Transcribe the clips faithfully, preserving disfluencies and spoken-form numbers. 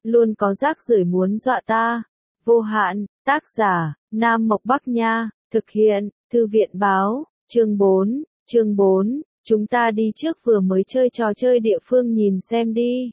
luôn có rác rưởi muốn dọa ta. Vô hạn, tác giả, Nam Mộc Bắc Nha, thực hiện, Thư viện Báo, chương bốn, chương bốn, chúng ta đi trước vừa mới chơi trò chơi địa phương nhìn xem đi.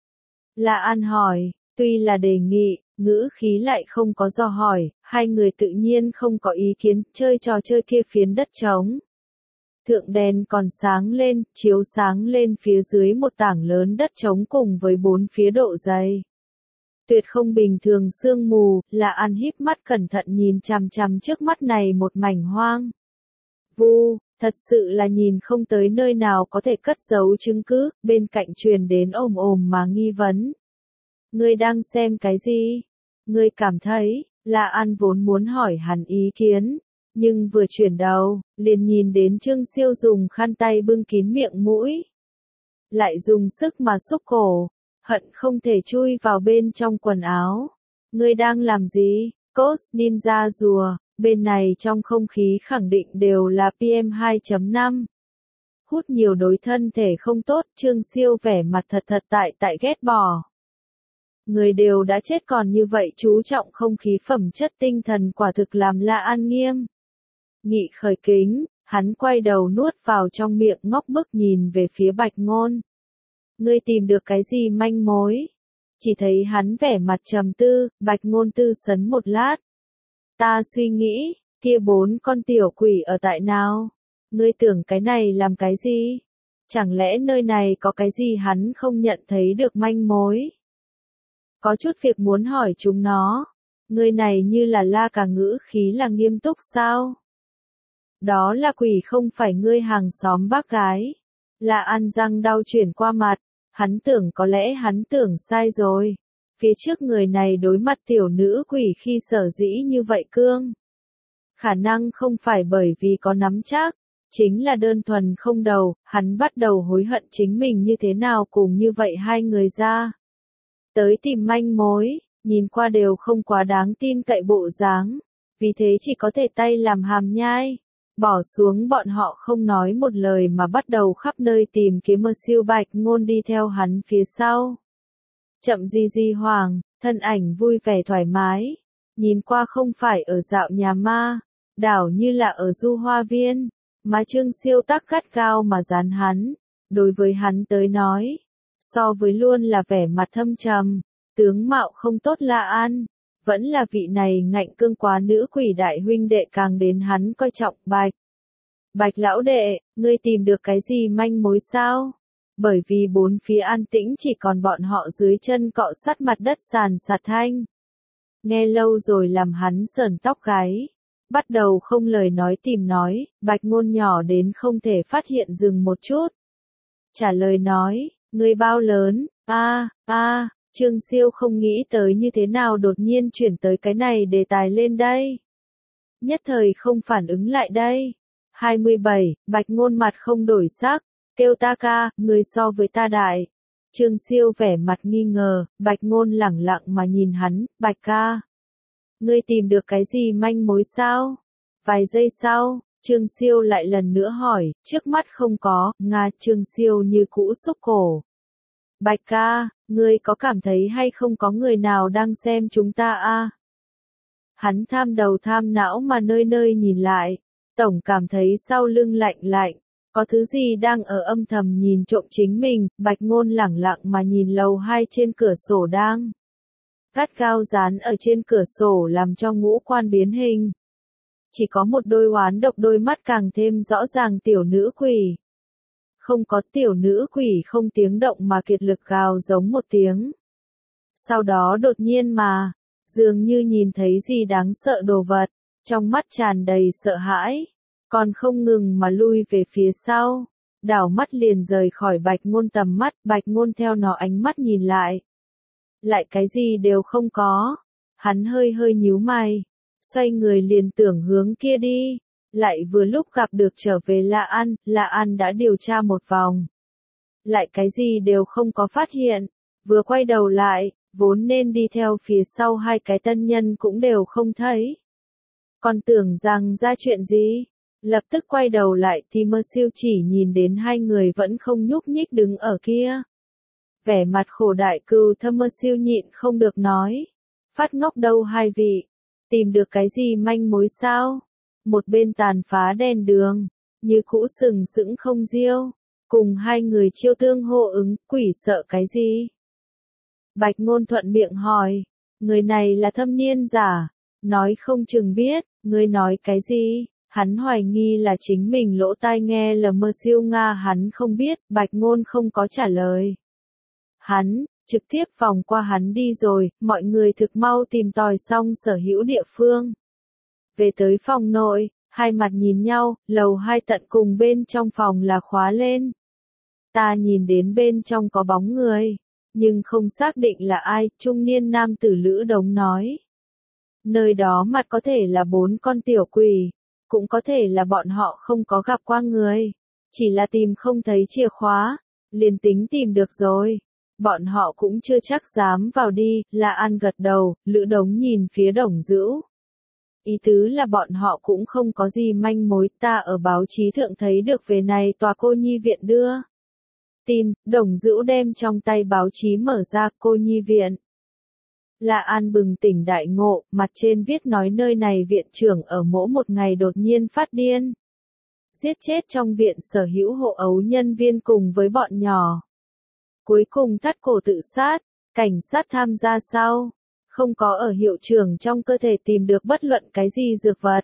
La An hỏi, tuy là đề nghị, ngữ khí lại không có do hỏi, hai người tự nhiên không có ý kiến, chơi trò chơi kia phiến đất trống. Thượng đèn còn sáng lên, chiếu sáng lên phía dưới một tảng lớn đất trống cùng với bốn phía độ dày. Tuyệt không bình thường sương mù, là An híp mắt cẩn thận nhìn chằm chằm trước mắt này một mảnh hoang. Vu, thật sự là nhìn không tới nơi nào có thể cất giấu chứng cứ, bên cạnh truyền đến ồm ồm mà nghi vấn. Ngươi đang xem cái gì? Ngươi cảm thấy, là An vốn muốn hỏi hắn ý kiến, nhưng vừa chuyển đầu, liền nhìn đến Trương Siêu dùng khăn tay bưng kín miệng mũi. Lại dùng sức mà xúc cổ, hận không thể chui vào bên trong quần áo. Ngươi đang làm gì? Cos Ninja rùa, bên này trong không khí khẳng định đều là pê em hai chấm năm. Hút nhiều đối thân thể không tốt, Trương Siêu vẻ mặt thật thật tại tại ghét bỏ. Người đều đã chết còn như vậy chú trọng không khí phẩm chất tinh thần quả thực làm La An nghiêm. Nghị khởi kính, hắn quay đầu nuốt vào trong miệng ngốc bức nhìn về phía Bạch Ngôn. Ngươi tìm được cái gì manh mối? Chỉ thấy hắn vẻ mặt trầm tư, Bạch Ngôn tư sấn một lát. Ta suy nghĩ, kia bốn con tiểu quỷ ở tại nào? Ngươi tưởng cái này làm cái gì? Chẳng lẽ nơi này có cái gì hắn không nhận thấy được manh mối? Có chút việc muốn hỏi chúng nó. Ngươi này như là la cả ngữ khí là nghiêm túc sao? Đó là quỷ không phải ngươi hàng xóm bác gái. La An răng đau chuyển qua mặt. Hắn tưởng có lẽ hắn tưởng sai rồi. Phía trước người này đối mặt tiểu nữ quỷ khi sở dĩ như vậy cương. Khả năng không phải bởi vì có nắm chắc, chính là đơn thuần không đầu, hắn bắt đầu hối hận chính mình như thế nào cùng như vậy hai người ra. Tới tìm manh mối, nhìn qua đều không quá đáng tin cậy bộ dáng, vì thế chỉ có thể tay làm hàm nhai. Bỏ xuống bọn họ không nói một lời mà bắt đầu khắp nơi tìm kiếm mơ siêu Bạch Ngôn đi theo hắn phía sau. Chậm di di hoàng, thân ảnh vui vẻ thoải mái, nhìn qua không phải ở dạo nhà ma, đảo như là ở du hoa viên, mà Trương Siêu tắc gắt gao mà dán hắn, đối với hắn tới nói, so với luôn là vẻ mặt thâm trầm, tướng mạo không tốt La An. Vẫn là vị này ngạnh cương quá nữ quỷ đại huynh đệ càng đến hắn coi trọng Bạch. Bạch lão đệ, ngươi tìm được cái gì manh mối sao? Bởi vì bốn phía an tĩnh chỉ còn bọn họ dưới chân cọ sát mặt đất sàn sạt thanh. Nghe lâu rồi làm hắn sởn tóc gáy. Bắt đầu không lời nói tìm nói, Bạch Ngôn nhỏ đến không thể phát hiện dừng một chút. Trả lời nói, ngươi bao lớn, a a Trương Siêu không nghĩ tới như thế nào đột nhiên chuyển tới cái này đề tài lên đây. Nhất thời không phản ứng lại đây. hai mươi bảy, Bạch Ngôn mặt không đổi sắc, kêu ta ca, người so với ta đại. Trương Siêu vẻ mặt nghi ngờ, Bạch Ngôn lẳng lặng mà nhìn hắn, Bạch ca. Ngươi tìm được cái gì manh mối sao? Vài giây sau, Trương Siêu lại lần nữa hỏi, trước mắt không có, Nga Trương Siêu như cũ xúc cổ. Bạch ca, ngươi có cảm thấy hay không có người nào đang xem chúng ta a? À? Hắn tham đầu tham não mà nơi nơi nhìn lại, tổng cảm thấy sau lưng lạnh lạnh, có thứ gì đang ở âm thầm nhìn trộm chính mình, Bạch Ngôn lẳng lặng mà nhìn lầu hai trên cửa sổ đang. Gắt gao dán ở trên cửa sổ làm cho ngũ quan biến hình. Chỉ có một đôi oán độc đôi mắt càng thêm rõ ràng tiểu nữ quỷ. Không có tiểu nữ quỷ không tiếng động mà kiệt lực gào giống một tiếng. Sau đó đột nhiên mà, dường như nhìn thấy gì đáng sợ đồ vật, trong mắt tràn đầy sợ hãi, còn không ngừng mà lui về phía sau, đảo mắt liền rời khỏi Bạch Ngôn tầm mắt, Bạch Ngôn theo nó ánh mắt nhìn lại. Lại cái gì đều không có, hắn hơi hơi nhíu mày, xoay người liền tưởng hướng kia đi. Lại vừa lúc gặp được trở về La An, La An đã điều tra một vòng. Lại cái gì đều không có phát hiện, vừa quay đầu lại, vốn nên đi theo phía sau hai cái tân nhân cũng đều không thấy. Còn tưởng rằng ra chuyện gì, lập tức quay đầu lại thì Mơ Siêu chỉ nhìn đến hai người vẫn không nhúc nhích đứng ở kia. Vẻ mặt khổ đại cừu thâm mơ siêu nhịn không được nói. Phát ngốc đâu hai vị. Tìm được cái gì manh mối sao? Một bên tàn phá đèn đường. Như cũ sừng sững không diêu. Cùng hai người chiêu tương hô ứng, quỷ sợ cái gì? Bạch Ngôn thuận miệng hỏi. Người này là thâm niên giả. Nói không chừng biết, ngươi nói cái gì? Hắn hoài nghi là chính mình lỗ tai nghe lờ mơ siêu Nga hắn không biết, Bạch Ngôn không có trả lời. Hắn, trực tiếp vòng qua hắn đi rồi, mọi người thực mau tìm tòi xong sở hữu địa phương. Về tới phòng nội, hai mặt nhìn nhau, lầu hai tận cùng bên trong phòng là khóa lên. Ta nhìn đến bên trong có bóng người, nhưng không xác định là ai, trung niên nam tử Lữ Đống nói. Nơi đó mặt có thể là bốn con tiểu quỷ, cũng có thể là bọn họ không có gặp qua người, chỉ là tìm không thấy chìa khóa, liền tính tìm được rồi. Bọn họ cũng chưa chắc dám vào đi, là An gật đầu, Lữ Đống nhìn phía Đồng Dữu. Ý tứ là bọn họ cũng không có gì manh mối, ta ở báo chí thượng thấy được về này tòa cô nhi viện đưa. Tin, Đồng Dữu đem trong tay báo chí mở ra cô nhi viện. Là An bừng tỉnh đại ngộ, mặt trên viết nói nơi này viện trưởng ở mỗi một ngày đột nhiên phát điên. Giết chết trong viện sở hữu hộ ấu nhân viên cùng với bọn nhỏ. Cuối cùng thắt cổ tự sát, cảnh sát tham gia sau. Không có ở hiệu trưởng trong cơ thể tìm được bất luận cái gì dược vật.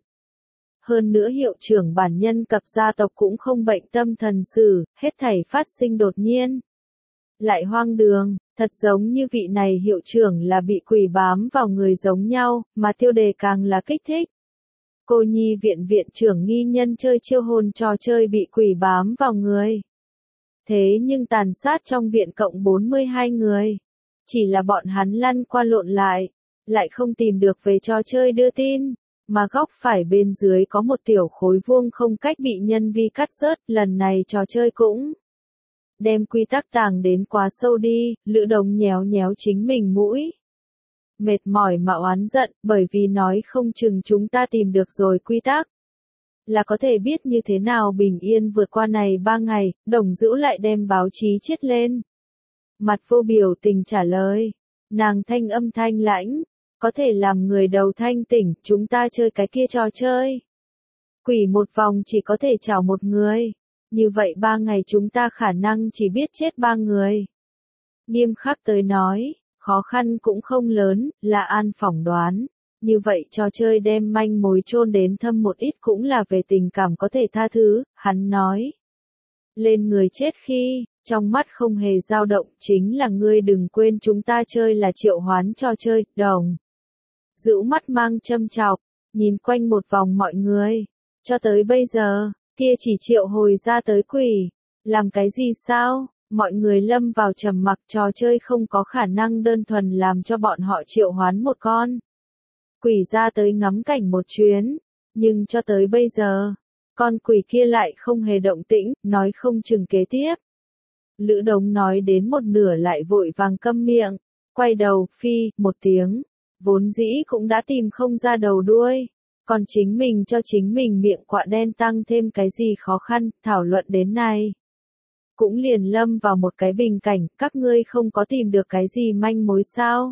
Hơn nữa hiệu trưởng bản nhân cập gia tộc cũng không bệnh tâm thần sử, hết thảy phát sinh đột nhiên. Lại hoang đường, thật giống như vị này hiệu trưởng là bị quỷ bám vào người giống nhau, mà tiêu đề càng là kích thích. Cô nhi viện viện trưởng nghi nhân chơi chiêu hồn trò chơi bị quỷ bám vào người. Thế nhưng tàn sát trong viện cộng bốn mươi hai người. Chỉ là bọn hắn lăn qua lộn lại, lại không tìm được về trò chơi đưa tin, mà góc phải bên dưới có một tiểu khối vuông không cách bị nhân vi cắt rớt, lần này trò chơi cũng đem quy tắc tàng đến quá sâu đi, Lữ Đống nhéo nhéo chính mình mũi. Mệt mỏi mà oán giận, bởi vì nói không chừng chúng ta tìm được rồi quy tắc. Là có thể biết như thế nào bình yên vượt qua này ba ngày, Đồng Dữu lại đem báo chí chiết lên. Mặt vô biểu tình trả lời. Nàng thanh âm thanh lãnh, có thể làm người đầu thanh tỉnh, chúng ta chơi cái kia trò chơi. Quỷ một vòng chỉ có thể chảo một người. Như vậy ba ngày chúng ta khả năng chỉ biết chết ba người. Nghiêm khắc tới nói, khó khăn cũng không lớn, là An phỏng đoán. Như vậy trò chơi đem manh mối chôn đến thâm một ít cũng là về tình cảm có thể tha thứ, hắn nói. Lên người chết khi, trong mắt không hề dao động, chính là ngươi đừng quên chúng ta chơi là triệu hoán trò chơi, Đồng. Dữu mắt mang châm chọc, nhìn quanh một vòng mọi người. Cho tới bây giờ, kia chỉ triệu hồi ra tới quỷ. Làm cái gì sao? Mọi người lâm vào trầm mặc, trò chơi không có khả năng đơn thuần làm cho bọn họ triệu hoán một con quỷ ra tới ngắm cảnh một chuyến. Nhưng cho tới bây giờ, con quỷ kia lại không hề động tĩnh, nói không chừng kế tiếp. Lữ Đống nói đến một nửa lại vội vàng câm miệng, quay đầu, phi, một tiếng. Vốn dĩ cũng đã tìm không ra đầu đuôi. Còn chính mình cho chính mình miệng quạ đen tăng thêm cái gì khó khăn, thảo luận đến này. Cũng liền lâm vào một cái bình cảnh, các ngươi không có tìm được cái gì manh mối sao?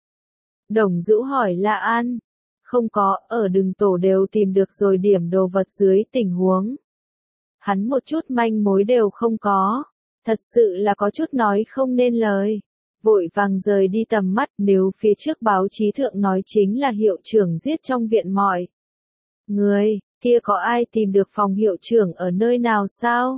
Đồng Dữu hỏi La An. Không có, ở đường tổ đều tìm được rồi điểm đồ vật dưới tình huống. Hắn một chút manh mối đều không có. Thật sự là có chút nói không nên lời. Vội vàng rời đi tầm mắt, nếu phía trước báo chí thượng nói chính là hiệu trưởng giết trong viện mọi người, kia có ai tìm được phòng hiệu trưởng ở nơi nào sao?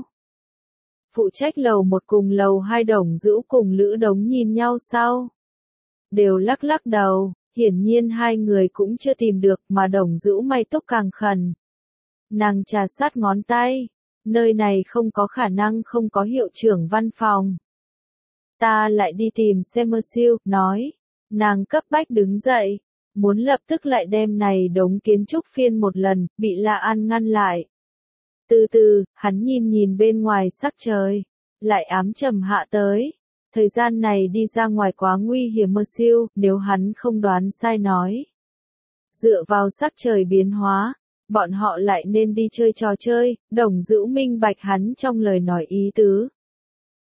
Phụ trách lầu một cùng lầu hai Đồng Dữu cùng Lữ Đống nhìn nhau sao? Đều lắc lắc đầu, hiển nhiên hai người cũng chưa tìm được, mà Đồng Dữu mày tóc càng khẩn. Nàng trà sát ngón tay, nơi này không có khả năng không có hiệu trưởng văn phòng. Ta lại đi tìm xem mơ siêu, nói. Nàng cấp bách đứng dậy, muốn lập tức lại đem này đống kiến trúc phiên một lần, bị La An ngăn lại. Từ từ, hắn nhìn nhìn bên ngoài sắc trời, lại ám trầm hạ tới. Thời gian này đi ra ngoài quá nguy hiểm mơ siêu, nếu hắn không đoán sai nói. Dựa vào sắc trời biến hóa, bọn họ lại nên đi chơi trò chơi, Đồng Dữu minh bạch hắn trong lời nói ý tứ.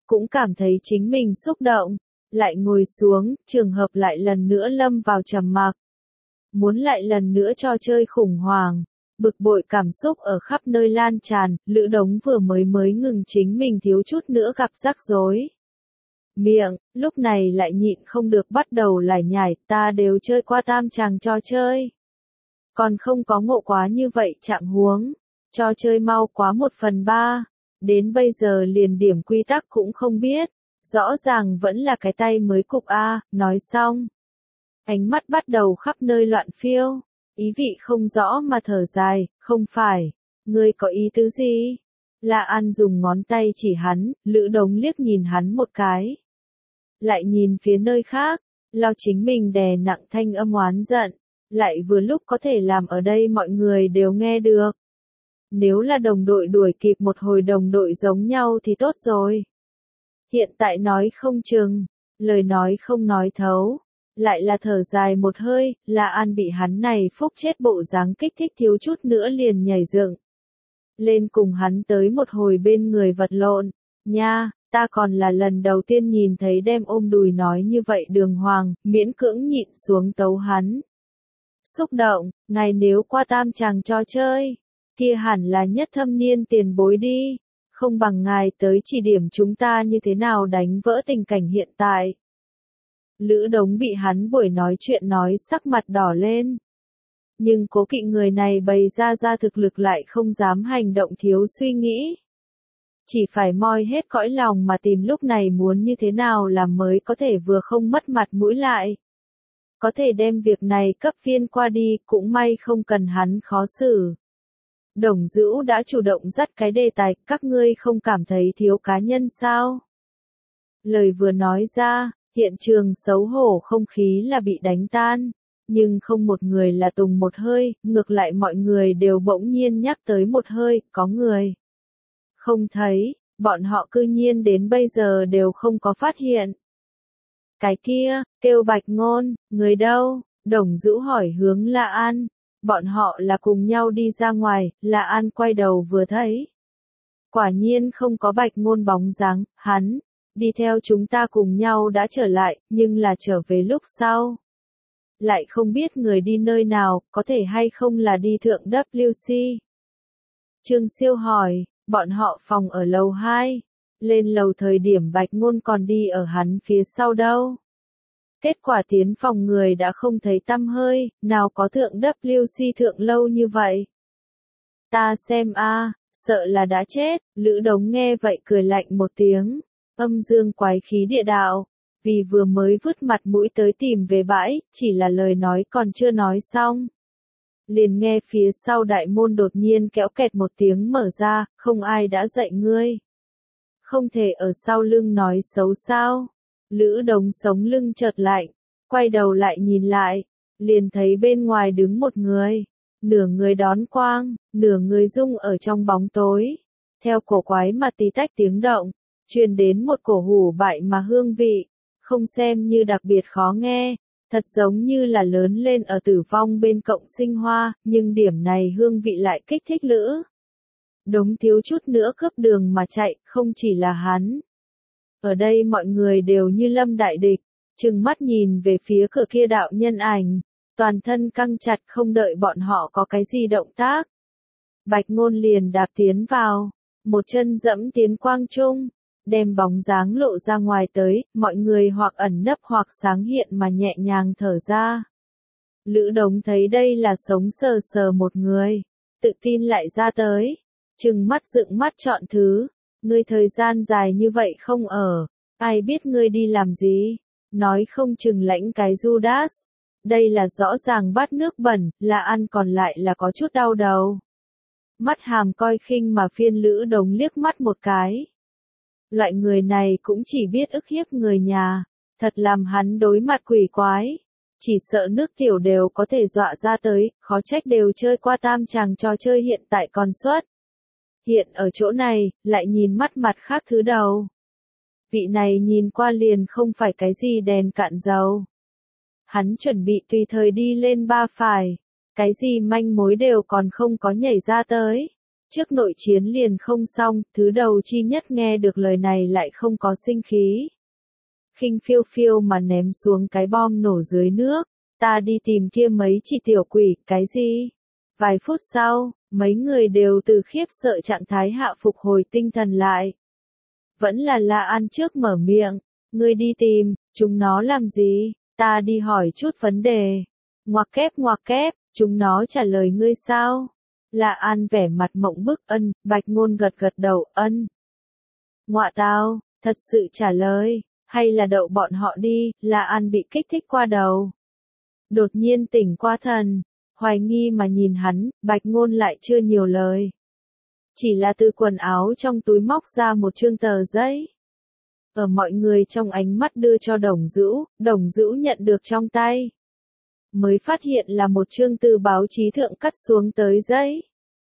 cũng cảm thấy chính mình xúc động, lại ngồi xuống, trường hợp lại lần nữa lâm vào trầm mặc. Muốn lại lần nữa trò chơi khủng hoảng, bực bội cảm xúc ở khắp nơi lan tràn, Lữ Đống vừa mới mới ngừng chính mình thiếu chút nữa gặp rắc rối. Miệng, lúc này lại nhịn không được bắt đầu lải nhải, ta đều chơi qua tam tràng trò chơi. Còn không có ngộ quá như vậy trạng huống, trò chơi mau quá một phần ba, đến bây giờ liền điểm quy tắc cũng không biết, rõ ràng vẫn là cái tay mới cục A, nói xong. Ánh mắt bắt đầu khắp nơi loạn phiêu, ý vị không rõ mà thở dài, không phải, ngươi có ý tứ gì? La An dùng ngón tay chỉ hắn, Lữ Đống liếc nhìn hắn một cái. Lại nhìn phía nơi khác, lo chính mình đè nặng thanh âm oán giận, lại vừa lúc có thể làm ở đây mọi người đều nghe được. Nếu là đồng đội đuổi kịp một hồi đồng đội giống nhau thì tốt rồi. Hiện tại nói không chừng, lời nói không nói thấu, lại là thở dài một hơi, La An bị hắn này phúc chết bộ dáng kích thích thiếu chút nữa liền nhảy dựng lên cùng hắn tới một hồi bên người vật lộn, nha, ta còn là lần đầu tiên nhìn thấy đem ôm đùi nói như vậy đường hoàng, miễn cưỡng nhịn xuống tấu hắn. Xúc động, ngài nếu qua tam tràng cho chơi, kia hẳn là nhất thâm niên tiền bối đi, không bằng ngài tới chỉ điểm chúng ta như thế nào đánh vỡ tình cảnh hiện tại. Lữ Đống bị hắn buổi nói chuyện nói sắc mặt đỏ lên. Nhưng Cố Kỵ người này bày ra ra thực lực lại không dám hành động thiếu suy nghĩ. Chỉ phải moi hết cõi lòng mà tìm lúc này muốn như thế nào làm mới có thể vừa không mất mặt mũi lại. Có thể đem việc này cấp phiên qua đi, cũng may không cần hắn khó xử. Đồng Dữu đã chủ động dắt cái đề tài, các ngươi không cảm thấy thiếu cá nhân sao? Lời vừa nói ra, hiện trường xấu hổ không khí là bị đánh tan, nhưng không một người là tùng một hơi, ngược lại mọi người đều bỗng nhiên nhắc tới một hơi, có người. Không thấy, bọn họ cư nhiên đến bây giờ đều không có phát hiện. Cái kia, kêu Bạch Ngôn, người đâu? Đồng Dữu hỏi hướng La An. Bọn họ là cùng nhau đi ra ngoài, La An quay đầu vừa thấy. Quả nhiên không có Bạch Ngôn bóng dáng, hắn, đi theo chúng ta cùng nhau đã trở lại, nhưng là trở về lúc sau. Lại không biết người đi nơi nào, có thể hay không là đi thượng W C. Trương Siêu hỏi, bọn họ phòng ở lầu hai, lên lầu thời điểm Bạch Ngôn còn đi ở hắn phía sau đâu. Kết quả tiến phòng người đã không thấy tăm hơi, nào có thượng W C thượng lâu như vậy. Ta xem a, sợ là đã chết, Lữ Đống nghe vậy cười lạnh một tiếng, âm dương quái khí địa đạo, vì vừa mới vứt mặt mũi tới tìm về bãi, chỉ là lời nói còn chưa nói xong. Liền nghe phía sau đại môn đột nhiên kéo kẹt một tiếng mở ra, không ai đã dạy ngươi. Không thể ở sau lưng nói xấu sao. Lữ Đống sống lưng chợt lạnh, quay đầu lại nhìn lại, liền thấy bên ngoài đứng một người, nửa người đón quang, nửa người rung ở trong bóng tối. Theo cổ quái mà tí tách tiếng động, truyền đến một cổ hủ bại mà hương vị, không xem như đặc biệt khó nghe, thật giống như là lớn lên ở tử vong bên cộng sinh hoa, nhưng điểm này hương vị lại kích thích Lữ Đống thiếu chút nữa cướp đường mà chạy, không chỉ là hắn. Ở đây mọi người đều như lâm đại địch, trừng mắt nhìn về phía cửa kia đạo nhân ảnh, toàn thân căng chặt không đợi bọn họ có cái gì động tác. Bạch Ngôn liền đạp tiến vào, một chân dẫm tiến quang trung, đem bóng dáng lộ ra ngoài tới, mọi người hoặc ẩn nấp hoặc sáng hiện mà nhẹ nhàng thở ra. Lữ Đống thấy đây là sống sờ sờ một người, tự tin lại ra tới, trừng mắt dựng mắt chọn thứ. Ngươi thời gian dài như vậy không ở, ai biết ngươi đi làm gì, nói không chừng lãnh cái Judas. Đây là rõ ràng bát nước bẩn, là ăn còn lại là có chút đau đầu. Mắt hàm coi khinh mà phiên Lữ Đống liếc mắt một cái. Loại người này cũng chỉ biết ức hiếp người nhà, thật làm hắn đối mặt quỷ quái. Chỉ sợ nước tiểu đều có thể dọa ra tới, khó trách đều chơi qua tam tràng trò chơi hiện tại còn xuất. Hiện ở chỗ này, lại nhìn mắt mặt khác thứ đầu. Vị này nhìn qua liền không phải cái gì đèn cạn dầu. Hắn chuẩn bị tùy thời đi lên ba phải, cái gì manh mối đều còn không có nhảy ra tới. Trước nội chiến liền không xong, thứ đầu chi nhất nghe được lời này lại không có sinh khí. Khinh phiêu phiêu mà ném xuống cái bom nổ dưới nước. Ta đi tìm kia mấy chị tiểu quỷ, cái gì? Vài phút sau, mấy người đều từ khiếp sợ trạng thái hạ phục hồi tinh thần lại. Vẫn là La An trước mở miệng, ngươi đi tìm, chúng nó làm gì? Ta đi hỏi chút vấn đề. Ngoặc kép ngoặc kép, chúng nó trả lời ngươi sao? La An vẻ mặt mộng bức. Ân, Bạch Ngôn gật gật đầu. Ân. Ngọa tao, thật sự trả lời, hay là đậu bọn họ đi? La An bị kích thích qua đầu. Đột nhiên tỉnh qua thần, hoài nghi mà nhìn hắn. Bạch Ngôn lại chưa nhiều lời. Chỉ là từ quần áo trong túi móc ra một chương tờ giấy. Ở mọi người trong ánh mắt đưa cho Đồng Dữu, Đồng Dữu nhận được trong tay. Mới phát hiện là một chương từ báo chí thượng cắt xuống tới giấy.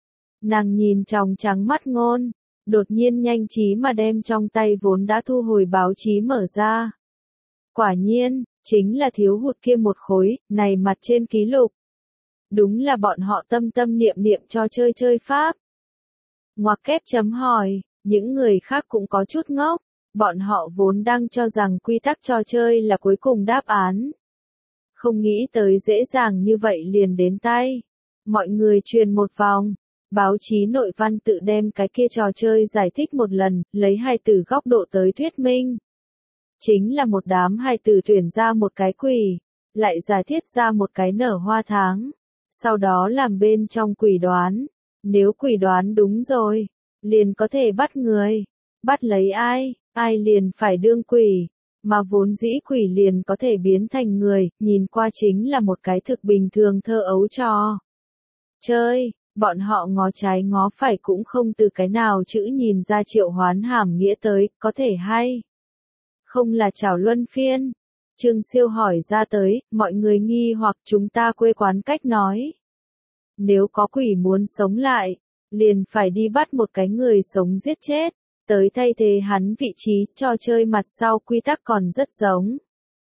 Nàng nhìn tròng trắng mắt Ngôn, đột nhiên nhanh trí mà đem trong tay vốn đã thu hồi báo chí mở ra. Quả nhiên, chính là thiếu hụt kia một khối, này mặt trên ký lục. Đúng là bọn họ tâm tâm niệm niệm cho chơi chơi pháp. Ngoặc kép chấm hỏi, những người khác cũng có chút ngốc, bọn họ vốn đang cho rằng quy tắc trò chơi là cuối cùng đáp án. Không nghĩ tới dễ dàng như vậy liền đến tay. Mọi người truyền một vòng, báo chí nội văn tự đem cái kia trò chơi giải thích một lần, lấy hai từ góc độ tới thuyết minh. Chính là một đám hài tử tuyển ra một cái quỷ, lại giải thiết ra một cái nở hoa tháng. Sau đó làm bên trong quỷ đoán. Nếu quỷ đoán đúng rồi, liền có thể bắt người. Bắt lấy ai, ai liền phải đương quỷ. Mà vốn dĩ quỷ liền có thể biến thành người, nhìn qua chính là một cái thực bình thường thơ ấu trò chơi. Bọn họ ngó trái ngó phải cũng không từ cái nào chữ nhìn ra triệu hoán hàm nghĩa tới, có thể hay không là chảo luân phiên. Trương Siêu hỏi ra tới, mọi người nghi hoặc chúng ta quê quán cách nói. Nếu có quỷ muốn sống lại, liền phải đi bắt một cái người sống giết chết, tới thay thế hắn vị trí. Trò chơi mặt sau quy tắc còn rất giống.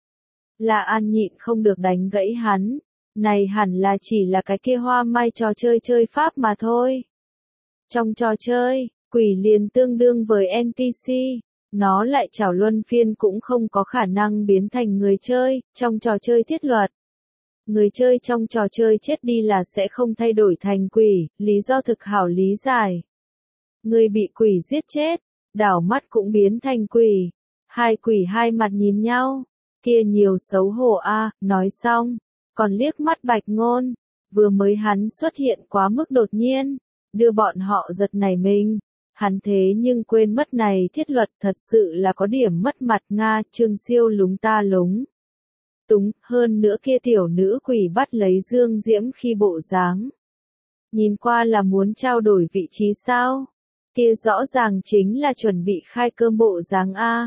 La An nhịn không được đánh gãy hắn, này hẳn là chỉ là cái kia hoa mai trò chơi chơi pháp mà thôi. Trong trò chơi, quỷ liền tương đương với en pê xê, nó lại chảo luân phiên cũng không có khả năng biến thành người chơi. Trong trò chơi thiết luật, người chơi trong trò chơi chết đi là sẽ không thay đổi thành quỷ, lý do thực hảo lý giải. Người bị quỷ giết chết, đảo mắt cũng biến thành quỷ. Hai quỷ hai mặt nhìn nhau, kia nhiều xấu hổ a. Nói xong, còn liếc mắt Bạch Ngôn, vừa mới hắn xuất hiện quá mức đột nhiên, đưa bọn họ giật nảy mình. Hắn thế nhưng quên mất này thiết luật, thật sự là có điểm mất mặt Nga. Trương Siêu lúng ta lúng túng, hơn nữa kia tiểu nữ quỷ bắt lấy Dương Diễm khi bộ dáng. Nhìn qua là muốn trao đổi vị trí sao? Kia rõ ràng chính là chuẩn bị khai cơm bộ dáng A.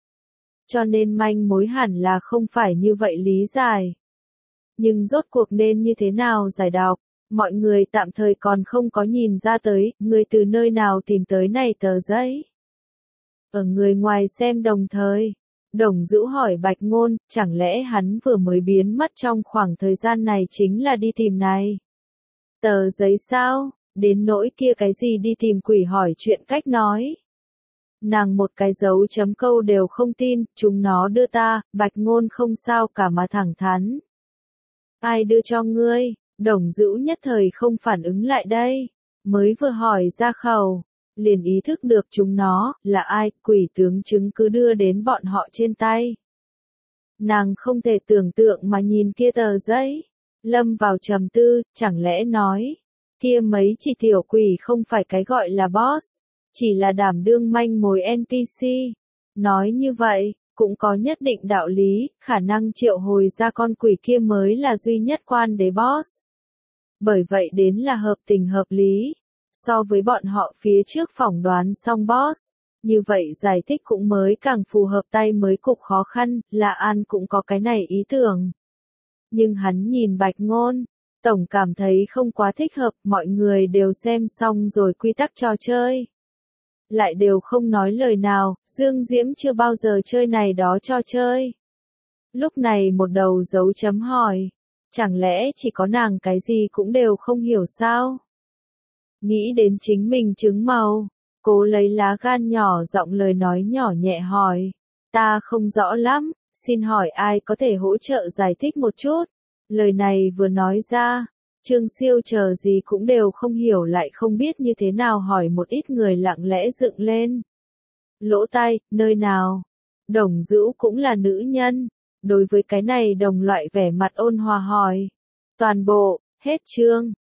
Cho nên manh mối hẳn là không phải như vậy lý giải. Nhưng rốt cuộc nên như thế nào giải đọc? Mọi người tạm thời còn không có nhìn ra tới, người từ nơi nào tìm tới này tờ giấy. Ở người ngoài xem đồng thời, Đồng Dữu hỏi Bạch Ngôn, chẳng lẽ hắn vừa mới biến mất trong khoảng thời gian này chính là đi tìm này tờ giấy sao? Đến nỗi kia cái gì đi tìm quỷ hỏi chuyện cách nói. Nàng một cái dấu chấm câu đều không tin, chúng nó đưa ta. Bạch Ngôn không sao cả mà thẳng thắn. Ai đưa cho ngươi? Đồng Dữu nhất thời không phản ứng lại đây, mới vừa hỏi ra khẩu, liền ý thức được chúng nó là ai. Quỷ tướng chứng cứ đưa đến bọn họ trên tay. Nàng không thể tưởng tượng mà nhìn kia tờ giấy, lâm vào trầm tư. Chẳng lẽ nói kia mấy chỉ tiểu quỷ không phải cái gọi là boss, chỉ là đảm đương manh mối en pê xê. Nói như vậy, cũng có nhất định đạo lý, khả năng triệu hồi ra con quỷ kia mới là duy nhất quan đế boss. Bởi vậy đến là hợp tình hợp lý. So với bọn họ phía trước phỏng đoán xong boss, như vậy giải thích cũng mới càng phù hợp tay mới cục khó khăn. La An cũng có cái này ý tưởng. Nhưng hắn nhìn Bạch Ngôn, tổng cảm thấy không quá thích hợp. Mọi người đều xem xong rồi quy tắc trò chơi, lại đều không nói lời nào. Dương Diễm chưa bao giờ chơi này đó trò chơi. Lúc này một đầu dấu chấm hỏi, chẳng lẽ chỉ có nàng cái gì cũng đều không hiểu sao? Nghĩ đến chính mình chứng màu, cố lấy lá gan nhỏ giọng lời nói nhỏ nhẹ hỏi. Ta không rõ lắm, xin hỏi ai có thể hỗ trợ giải thích một chút. Lời này vừa nói ra, Trương Siêu chờ gì cũng đều không hiểu lại không biết như thế nào hỏi một ít người lặng lẽ dựng lên. Lỗ tai, nơi nào? Đồng Dữu cũng là nữ nhân. Đối với cái này đồng loại vẻ mặt ôn hòa hỏi. Toàn bộ, hết chương.